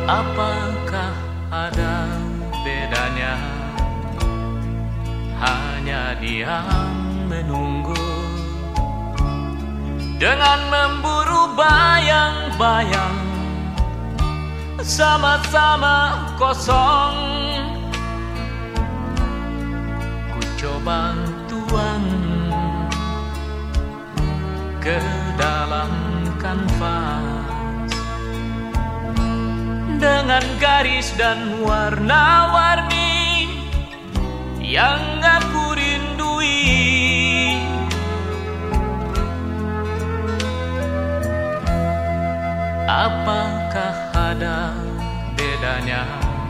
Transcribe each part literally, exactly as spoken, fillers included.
Apakah ada bedanya hanya diam menunggu dengan memburu bayang-bayang sama-sama kosong. Ku coba tuang ke dalam kanvas dengan garis dan warna-warni yang aku rindui. Apakah ada bedanya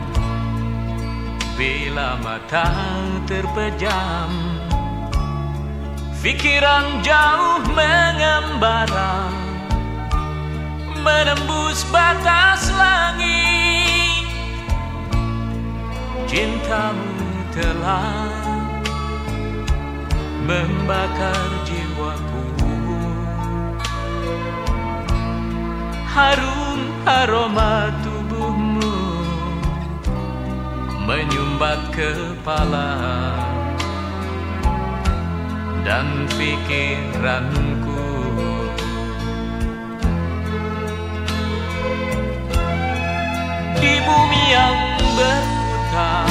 bila mata terpejam, pikiran jauh mengembara, menembus batas langit. Cintamu telah membakar jiwaku. Harum aroma tubuhmu menyumbat kepala dan pikiranku. Di bumi yang berputar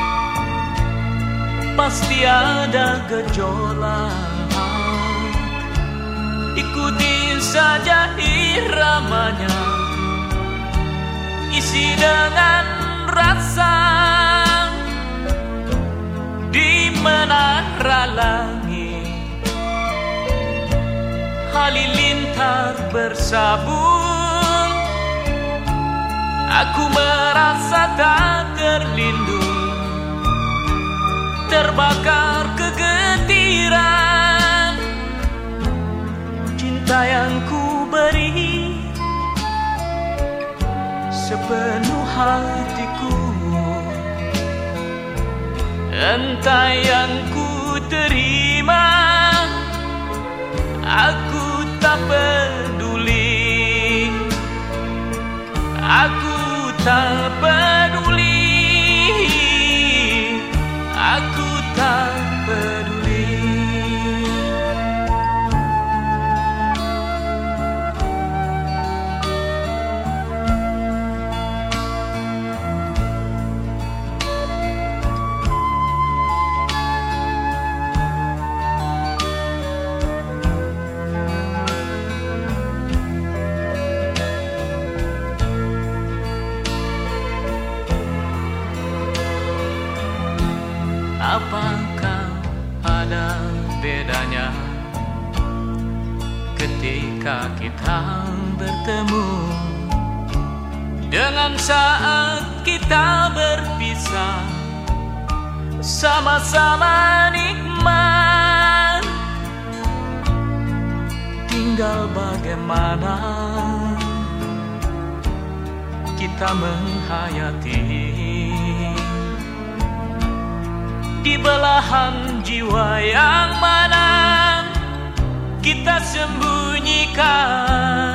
pasti ada gejolak. Ikuti saja iramanya, isi dengan rasa. Di menara langit halilintar bersabung, aku merasa tak terlindung, terbakar kegetiran. Cinta yang ku beri sepenuh hatiku, entah yang ku terima, aku tak peduli, aku tak peduli, aku tak peduli. Apakah ada bedanya ketika kita bertemu dengan saat kita berpisah? Sama-sama nikmat, tinggal bagaimana kita menghayati di belahan jiwa yang mana kita sembunyikan